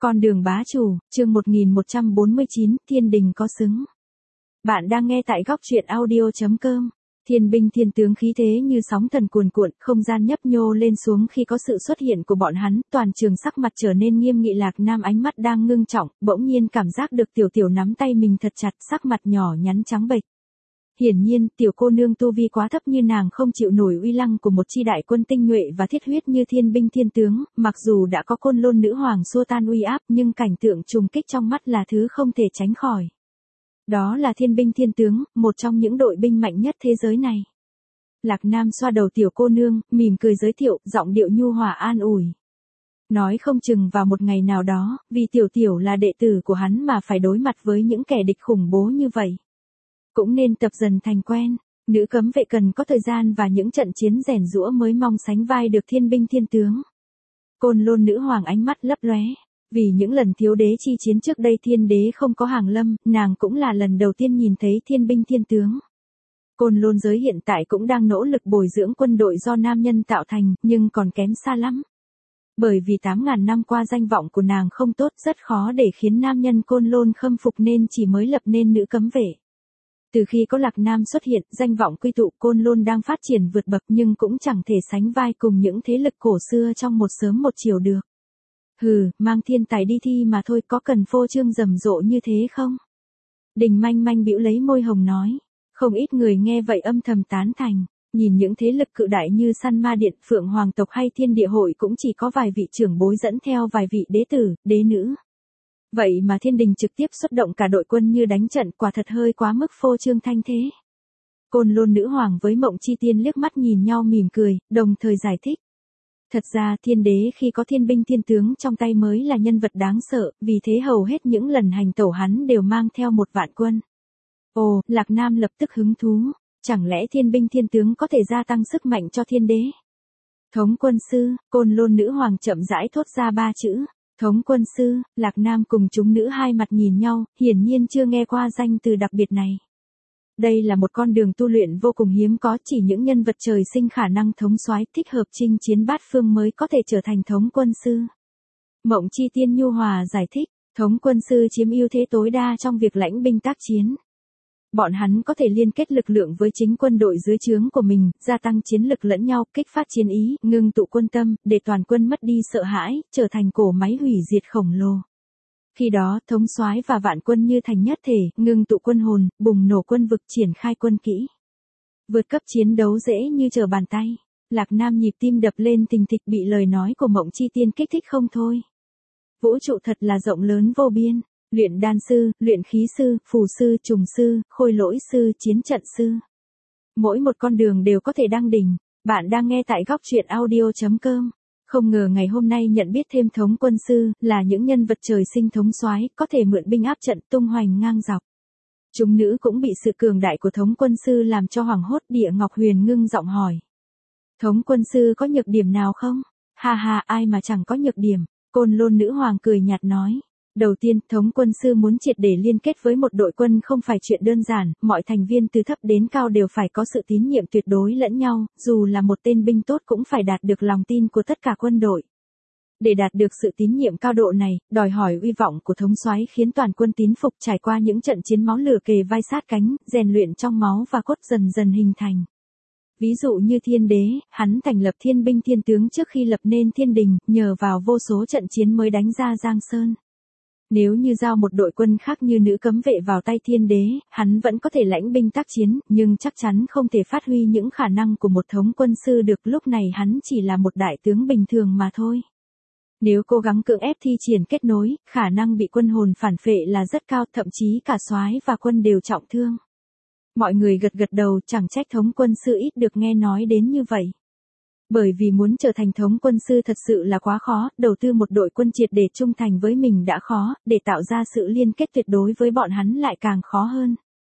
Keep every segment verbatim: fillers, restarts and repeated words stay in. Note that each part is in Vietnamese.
Con đường bá chủ, chương một nghìn một trăm bốn mươi chín, thiên đình có xứng. Bạn đang nghe tại góc truyện audio chấm com. Thiên binh thiên tướng khí thế như sóng thần cuồn cuộn, không gian nhấp nhô lên xuống khi có sự xuất hiện của bọn hắn, toàn trường sắc mặt trở nên nghiêm nghị. Lạc Nam ánh mắt đang ngưng trọng, bỗng nhiên cảm giác được tiểu tiểu nắm tay mình thật chặt, sắc mặt nhỏ nhắn trắng bệch. Hiển nhiên, tiểu cô nương tu vi quá thấp như nàng không chịu nổi uy lăng của một chi đại quân tinh nhuệ và thiết huyết như thiên binh thiên tướng, mặc dù đã có Côn Lôn nữ hoàng xua tan uy áp nhưng cảnh tượng trùng kích trong mắt là thứ không thể tránh khỏi. Đó là thiên binh thiên tướng, một trong những đội binh mạnh nhất thế giới này. Lạc Nam xoa đầu tiểu cô nương, mỉm cười giới thiệu, giọng điệu nhu hòa an ủi. Nói không chừng vào một ngày nào đó, vì tiểu tiểu là đệ tử của hắn mà phải đối mặt với những kẻ địch khủng bố như vậy. Cũng nên tập dần thành quen, nữ cấm vệ cần có thời gian và những trận chiến rèn giũa mới mong sánh vai được thiên binh thiên tướng. Côn Lôn nữ hoàng ánh mắt lấp lóe, vì những lần thiếu đế chi chiến trước đây thiên đế không có hàng lâm, nàng cũng là lần đầu tiên nhìn thấy thiên binh thiên tướng. Côn Lôn giới hiện tại cũng đang nỗ lực bồi dưỡng quân đội do nam nhân tạo thành, nhưng còn kém xa lắm. Bởi vì tám ngàn năm qua danh vọng của nàng không tốt, rất khó để khiến nam nhân Côn Lôn khâm phục nên chỉ mới lập nên nữ cấm vệ. Từ khi có Lạc Nam xuất hiện, danh vọng quy tụ Côn Lôn đang phát triển vượt bậc nhưng cũng chẳng thể sánh vai cùng những thế lực cổ xưa trong một sớm một chiều được. Hừ, mang thiên tài đi thi mà thôi, có cần phô trương rầm rộ như thế không? Đình Manh Manh bĩu lấy môi hồng nói. Không ít người nghe vậy âm thầm tán thành. Nhìn những thế lực cự đại như Săn Ma Điện, Phượng Hoàng tộc hay Thiên Địa Hội cũng chỉ có vài vị trưởng bối dẫn theo vài vị đế tử, đế nữ. Vậy mà thiên đình trực tiếp xuất động cả đội quân như đánh trận, quả thật hơi quá mức phô trương thanh thế. Côn Lôn nữ hoàng với Mộng Chi Tiên liếc mắt nhìn nhau mỉm cười, đồng thời giải thích. Thật ra thiên đế khi có thiên binh thiên tướng trong tay mới là nhân vật đáng sợ, vì thế hầu hết những lần hành tẩu hắn đều mang theo một vạn quân. Ồ, Lạc Nam lập tức hứng thú, chẳng lẽ thiên binh thiên tướng có thể gia tăng sức mạnh cho thiên đế? Thống quân sư, Côn Lôn nữ hoàng chậm rãi thốt ra ba chữ. Thống quân sư, Lạc Nam cùng chúng nữ hai mặt nhìn nhau, hiển nhiên chưa nghe qua danh từ đặc biệt này. Đây là một con đường tu luyện vô cùng hiếm có, chỉ những nhân vật trời sinh khả năng thống soái thích hợp chinh chiến bát phương mới có thể trở thành thống quân sư. Mộng Chi Tiên nhu hòa giải thích, thống quân sư chiếm ưu thế tối đa trong việc lãnh binh tác chiến. Bọn hắn có thể liên kết lực lượng với chính quân đội dưới trướng của mình, gia tăng chiến lực lẫn nhau, kích phát chiến ý, ngưng tụ quân tâm, để toàn quân mất đi sợ hãi, trở thành cỗ máy hủy diệt khổng lồ. Khi đó, thống soái và vạn quân như thành nhất thể, ngưng tụ quân hồn, bùng nổ quân vực, triển khai quân kỹ. Vượt cấp chiến đấu dễ như trở bàn tay. Lạc Nam nhịp tim đập lên thình thịch, bị lời nói của Mộng Chi Tiên kích thích không thôi. Vũ trụ thật là rộng lớn vô biên. Luyện đan sư, luyện khí sư, phù sư, trùng sư, khôi lỗi sư, chiến trận sư. Mỗi một con đường đều có thể đăng đỉnh. Bạn đang nghe tại góc truyện audio chấm com. Không ngờ ngày hôm nay nhận biết thêm thống quân sư, là những nhân vật trời sinh thống soái, có thể mượn binh áp trận tung hoành ngang dọc. Chúng nữ cũng bị sự cường đại của thống quân sư làm cho hoảng hốt. Địa Ngọc Huyền ngưng giọng hỏi. Thống quân sư có nhược điểm nào không? Ha ha, ai mà chẳng có nhược điểm. Côn Lôn nữ hoàng cười nhạt nói. Đầu tiên, thống quân sư muốn triệt để liên kết với một đội quân không phải chuyện đơn giản, mọi thành viên từ thấp đến cao đều phải có sự tín nhiệm tuyệt đối lẫn nhau, dù là một tên binh tốt cũng phải đạt được lòng tin của tất cả quân đội. Để đạt được sự tín nhiệm cao độ này, đòi hỏi uy vọng của thống soái khiến toàn quân tín phục, trải qua những trận chiến máu lửa kề vai sát cánh, rèn luyện trong máu và cốt dần dần hình thành. Ví dụ như thiên đế, hắn thành lập thiên binh thiên tướng trước khi lập nên thiên đình, nhờ vào vô số trận chiến mới đánh ra Giang Sơn. Nếu như giao một đội quân khác như nữ cấm vệ vào tay thiên đế, hắn vẫn có thể lãnh binh tác chiến, nhưng chắc chắn không thể phát huy những khả năng của một thống quân sư được, lúc này hắn chỉ là một đại tướng bình thường mà thôi. Nếu cố gắng cưỡng ép thi triển kết nối, khả năng bị quân hồn phản phệ là rất cao, thậm chí cả soái và quân đều trọng thương. Mọi người gật gật đầu, chẳng trách thống quân sư ít được nghe nói đến như vậy. Bởi vì muốn trở thành thống quân sư thật sự là quá khó, đầu tư một đội quân triệt để trung thành với mình đã khó, để tạo ra sự liên kết tuyệt đối với bọn hắn lại càng khó hơn.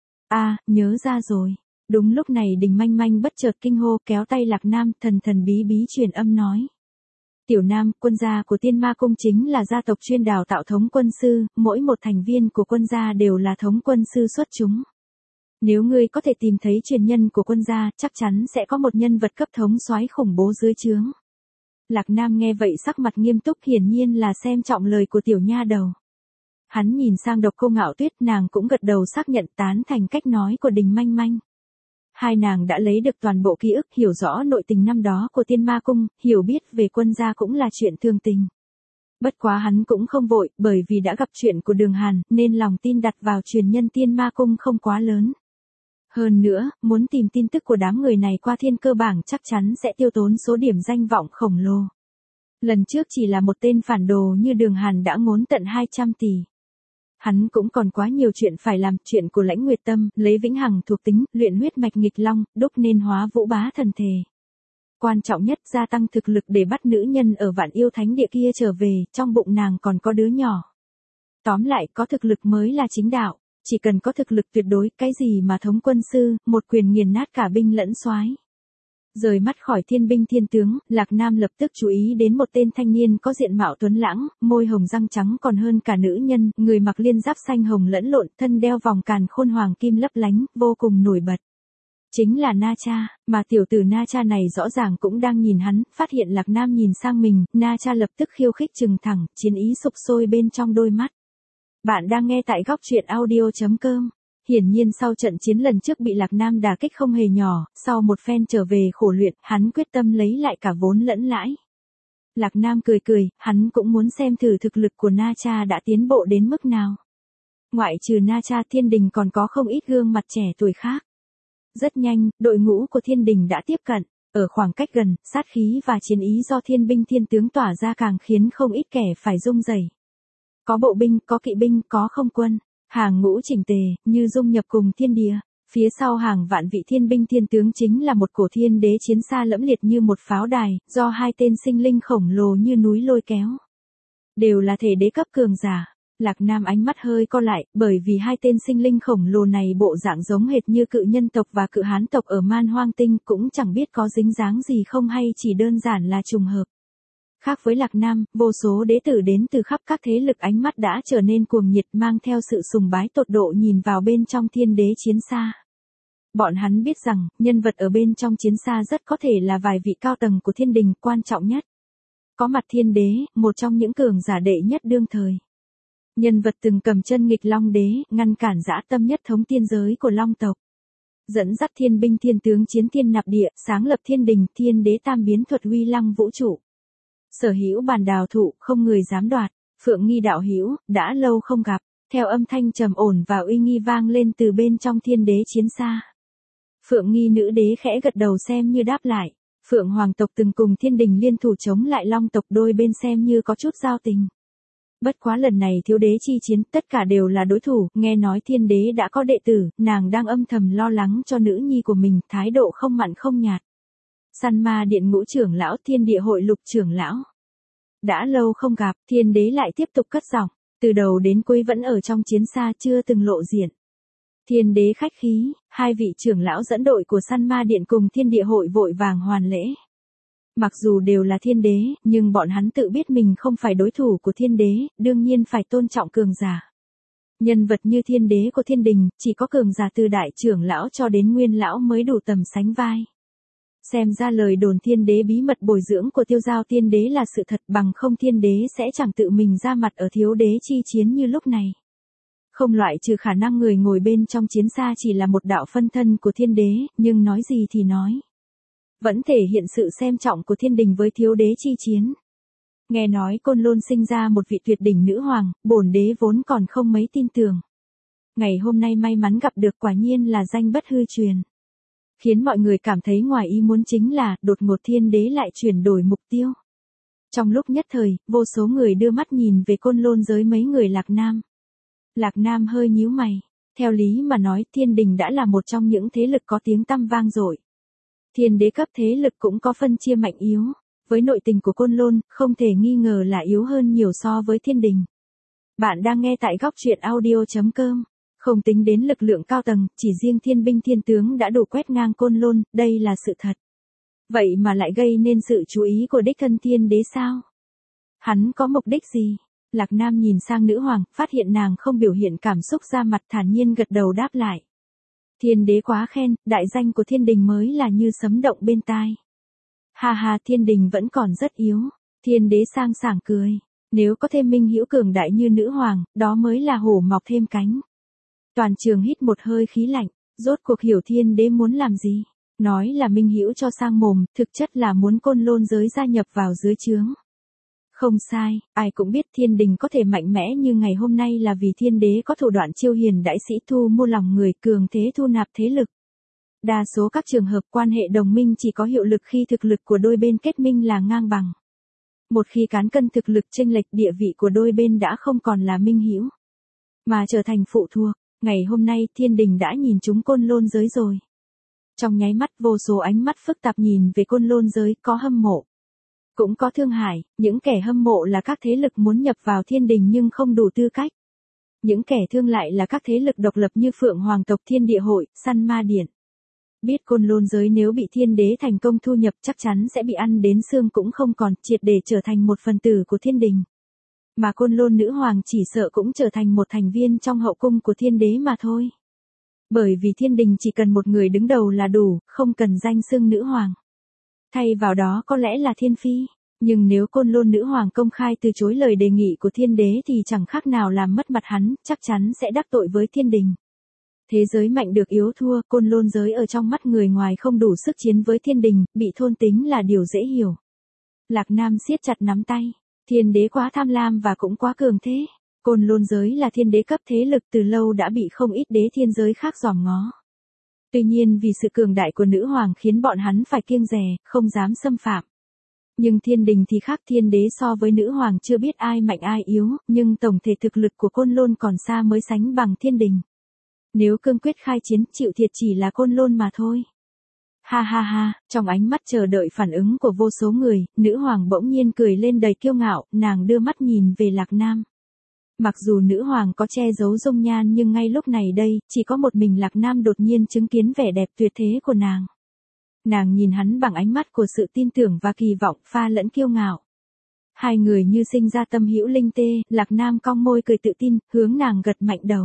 À, nhớ ra rồi. Đúng lúc này Đình Manh Manh bất chợt kinh hô, kéo tay Lạc Nam, thần thần bí bí truyền âm nói. Tiểu Nam, quân gia của Tiên Ma Cung chính là gia tộc chuyên đào tạo thống quân sư, mỗi một thành viên của quân gia đều là thống quân sư xuất chúng. Nếu ngươi có thể tìm thấy truyền nhân của quân gia, chắc chắn sẽ có một nhân vật cấp thống soái khủng bố dưới trướng. Lạc Nam nghe vậy sắc mặt nghiêm túc, hiển nhiên là xem trọng lời của tiểu nha đầu. Hắn nhìn sang Độc Cô Ngạo Tuyết, nàng cũng gật đầu xác nhận tán thành cách nói của Đình Manh Manh. Hai nàng đã lấy được toàn bộ ký ức, hiểu rõ nội tình năm đó của Tiên Ma Cung, hiểu biết về quân gia cũng là chuyện thường tình. Bất quá hắn cũng không vội, bởi vì đã gặp chuyện của Đường Hàn, nên lòng tin đặt vào truyền nhân Tiên Ma Cung không quá lớn. Hơn nữa, muốn tìm tin tức của đám người này qua thiên cơ bảng chắc chắn sẽ tiêu tốn số điểm danh vọng khổng lồ. Lần trước chỉ là một tên phản đồ như Đường Hàn đã ngốn tận hai trăm tỷ. Hắn cũng còn quá nhiều chuyện phải làm, chuyện của Lãnh Nguyệt Tâm, lấy vĩnh hằng thuộc tính, luyện huyết mạch nghịch long, đúc nên hóa vũ bá thần thể. Quan trọng nhất, gia tăng thực lực để bắt nữ nhân ở Vạn Yêu Thánh Địa kia trở về, trong bụng nàng còn có đứa nhỏ. Tóm lại, có thực lực mới là chính đạo, chỉ cần có thực lực tuyệt đối, cái gì mà thống quân sư, một quyền nghiền nát cả binh lẫn soái. Rời mắt khỏi thiên binh thiên tướng, Lạc Nam lập tức chú ý đến một tên thanh niên có diện mạo tuấn lãng, môi hồng răng trắng còn hơn cả nữ nhân, người mặc liên giáp xanh hồng lẫn lộn, thân đeo vòng càn khôn hoàng kim lấp lánh, vô cùng nổi bật. Chính là Na Cha, mà tiểu tử Na Cha này rõ ràng cũng đang nhìn hắn, phát hiện Lạc Nam nhìn sang mình, Na Cha lập tức khiêu khích trừng thẳng, chiến ý sục sôi bên trong đôi mắt. Bạn đang nghe tại góc truyện audio chấm com. Hiển nhiên sau trận chiến lần trước bị Lạc Nam đả kích không hề nhỏ, sau một phen trở về khổ luyện, hắn quyết tâm lấy lại cả vốn lẫn lãi. Lạc Nam cười cười, hắn cũng muốn xem thử thực lực của Na Cha đã tiến bộ đến mức nào. Ngoại trừ Na Cha, Thiên Đình còn có không ít gương mặt trẻ tuổi khác. Rất nhanh, đội ngũ của Thiên Đình đã tiếp cận, ở khoảng cách gần, sát khí và chiến ý do thiên binh thiên tướng tỏa ra càng khiến không ít kẻ phải rung rẩy. Có bộ binh, có kỵ binh, có không quân. Hàng ngũ chỉnh tề, như dung nhập cùng thiên địa. Phía sau hàng vạn vị thiên binh thiên tướng chính là một cổ thiên đế chiến xa lẫm liệt như một pháo đài, do hai tên sinh linh khổng lồ như núi lôi kéo. Đều là thể đế cấp cường giả. Lạc Nam ánh mắt hơi co lại, bởi vì hai tên sinh linh khổng lồ này bộ dạng giống hệt như cự nhân tộc và cự hán tộc ở Man Hoang Tinh, cũng chẳng biết có dính dáng gì không hay chỉ đơn giản là trùng hợp. Khác với Lạc Nam, vô số đế tử đến từ khắp các thế lực ánh mắt đã trở nên cuồng nhiệt, mang theo sự sùng bái tột độ nhìn vào bên trong thiên đế chiến xa. Bọn hắn biết rằng, nhân vật ở bên trong chiến xa rất có thể là vài vị cao tầng của thiên đình, quan trọng nhất. Có mặt thiên đế, một trong những cường giả đệ nhất đương thời. Nhân vật từng cầm chân nghịch long đế, ngăn cản dã tâm nhất thống tiên giới của long tộc. Dẫn dắt thiên binh thiên tướng chiến thiên nạp địa, sáng lập thiên đình, thiên đế tam biến thuật uy lăng vũ trụ. Sở hữu bàn đào thụ, không người dám đoạt. Phượng Nghi đạo hữu, đã lâu không gặp. Theo âm thanh trầm ổn và uy nghi vang lên từ bên trong thiên đế chiến xa. Phượng Nghi nữ đế khẽ gật đầu xem như đáp lại. Phượng hoàng tộc từng cùng thiên đình liên thủ chống lại long tộc, đôi bên xem như có chút giao tình. Bất quá lần này thiếu đế chi chiến, tất cả đều là đối thủ, nghe nói thiên đế đã có đệ tử, nàng đang âm thầm lo lắng cho nữ nhi của mình, thái độ không mặn không nhạt. Săn Ma Điện ngũ trưởng lão, Thiên Địa hội lục trưởng lão. Đã lâu không gặp, thiên đế lại tiếp tục cất giọng, từ đầu đến cuối vẫn ở trong chiến xa chưa từng lộ diện. Thiên đế khách khí, hai vị trưởng lão dẫn đội của Săn Ma Điện cùng Thiên Địa hội vội vàng hoàn lễ. Mặc dù đều là thiên đế, nhưng bọn hắn tự biết mình không phải đối thủ của thiên đế, đương nhiên phải tôn trọng cường giả. Nhân vật như thiên đế của thiên đình, chỉ có cường giả từ đại trưởng lão cho đến nguyên lão mới đủ tầm sánh vai. Xem ra lời đồn thiên đế bí mật bồi dưỡng của Tiêu Giao Tiên Đế là sự thật, bằng không thiên đế sẽ chẳng tự mình ra mặt ở thiếu đế chi chiến như lúc này. Không loại trừ khả năng người ngồi bên trong chiến xa chỉ là một đạo phân thân của thiên đế, nhưng nói gì thì nói. Vẫn thể hiện sự xem trọng của thiên đình với thiếu đế chi chiến. Nghe nói Côn Lôn sinh ra một vị tuyệt đỉnh nữ hoàng, bổn đế vốn còn không mấy tin tưởng. Ngày hôm nay may mắn gặp được, quả nhiên là danh bất hư truyền. Khiến mọi người cảm thấy ngoài ý muốn chính là, đột ngột thiên đế lại chuyển đổi mục tiêu. Trong lúc nhất thời, vô số người đưa mắt nhìn về Côn Lôn giới mấy người Lạc Nam. Lạc Nam hơi nhíu mày. Theo lý mà nói, thiên đình đã là một trong những thế lực có tiếng tăm vang dội. Thiên đế cấp thế lực cũng có phân chia mạnh yếu. Với nội tình của Côn Lôn, không thể nghi ngờ là yếu hơn nhiều so với thiên đình. Bạn đang nghe tại góc truyện audio chấm com. Không tính đến lực lượng cao tầng, chỉ riêng thiên binh thiên tướng đã đủ quét ngang Côn Lôn, đây là sự thật. Vậy mà lại gây nên sự chú ý của đích thân thiên đế sao? Hắn có mục đích gì? Lạc Nam nhìn sang nữ hoàng, phát hiện nàng không biểu hiện cảm xúc, ra mặt thản nhiên gật đầu đáp lại. Thiên đế quá khen, đại danh của thiên đình mới là như sấm động bên tai. Ha ha, thiên đình vẫn còn rất yếu. Thiên đế sang sảng cười. Nếu có thêm minh hữu cường đại như nữ hoàng, đó mới là hổ mọc thêm cánh. Toàn trường hít một hơi khí lạnh, rốt cuộc hiểu thiên đế muốn làm gì. Nói là minh hữu cho sang mồm, thực chất là muốn côn lôn giới gia nhập vào dưới trướng. Không sai, ai cũng biết thiên đình có thể mạnh mẽ như ngày hôm nay là vì thiên đế có thủ đoạn chiêu hiền đại sĩ thu mua lòng người, cường thế thu nạp thế lực. Đa số các trường hợp quan hệ đồng minh chỉ có hiệu lực khi thực lực của đôi bên kết minh là ngang bằng. Một khi cán cân thực lực chênh lệch, địa vị của đôi bên đã không còn là minh hữu, mà trở thành phụ thuộc. Ngày hôm nay thiên đình đã nhìn trúng côn lôn giới rồi. Trong nháy mắt vô số ánh mắt phức tạp nhìn về côn lôn giới, có hâm mộ, cũng có thương hại. Những kẻ hâm mộ là các thế lực muốn nhập vào thiên đình nhưng không đủ tư cách. Những kẻ thương lại là các thế lực độc lập như Phượng Hoàng tộc, Thiên Địa Hội, Săn Ma Điện. Biết côn lôn giới nếu bị thiên đế thành công thu nhập chắc chắn sẽ bị ăn đến xương cũng không còn, triệt để trở thành một phần tử của thiên đình. Mà côn lôn nữ hoàng chỉ sợ cũng trở thành một thành viên trong hậu cung của thiên đế mà thôi. Bởi vì thiên đình chỉ cần một người đứng đầu là đủ, không cần danh xưng nữ hoàng. Thay vào đó có lẽ là thiên phi. Nhưng nếu côn lôn nữ hoàng công khai từ chối lời đề nghị của thiên đế thì chẳng khác nào làm mất mặt hắn, chắc chắn sẽ đắc tội với thiên đình. Thế giới mạnh được yếu thua, côn lôn giới ở trong mắt người ngoài không đủ sức chiến với thiên đình, bị thôn tính là điều dễ hiểu. Lạc Nam siết chặt nắm tay. Thiên đế quá tham lam và cũng quá cường thế. Côn lôn giới là thiên đế cấp thế lực, từ lâu đã bị không ít đế thiên giới khác giòm ngó. Tuy nhiên vì sự cường đại của nữ hoàng khiến bọn hắn phải kiêng dè, không dám xâm phạm. Nhưng thiên đình thì khác, thiên đế so với nữ hoàng chưa biết ai mạnh ai yếu, nhưng tổng thể thực lực của côn lôn còn xa mới sánh bằng thiên đình. Nếu cương quyết khai chiến, chịu thiệt chỉ là côn lôn mà thôi. Ha ha ha, trong ánh mắt chờ đợi phản ứng của vô số người, nữ hoàng bỗng nhiên cười lên đầy kiêu ngạo, nàng đưa mắt nhìn về Lạc Nam. Mặc dù nữ hoàng có che giấu dung nhan nhưng ngay lúc này đây, chỉ có một mình Lạc Nam đột nhiên chứng kiến vẻ đẹp tuyệt thế của nàng. Nàng nhìn hắn bằng ánh mắt của sự tin tưởng và kỳ vọng pha lẫn kiêu ngạo. Hai người như sinh ra tâm hữu linh tê, Lạc Nam cong môi cười tự tin, hướng nàng gật mạnh đầu.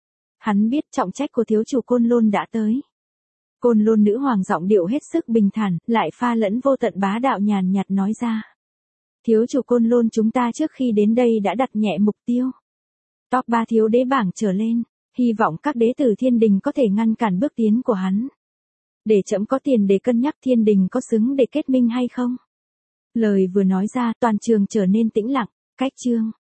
Hắn biết trọng trách của thiếu chủ côn lôn đã tới. Côn lôn nữ hoàng giọng điệu hết sức bình thản, lại pha lẫn vô tận bá đạo nhàn nhạt nói ra. Thiếu chủ côn lôn chúng ta trước khi đến đây đã đặt nhẹ mục tiêu. Top ba thiếu đế bảng trở lên, hy vọng các đế tử thiên đình có thể ngăn cản bước tiến của hắn. Để trẫm có tiền để cân nhắc thiên đình có xứng để kết minh hay không. Lời vừa nói ra toàn trường trở nên tĩnh lặng, cách chương.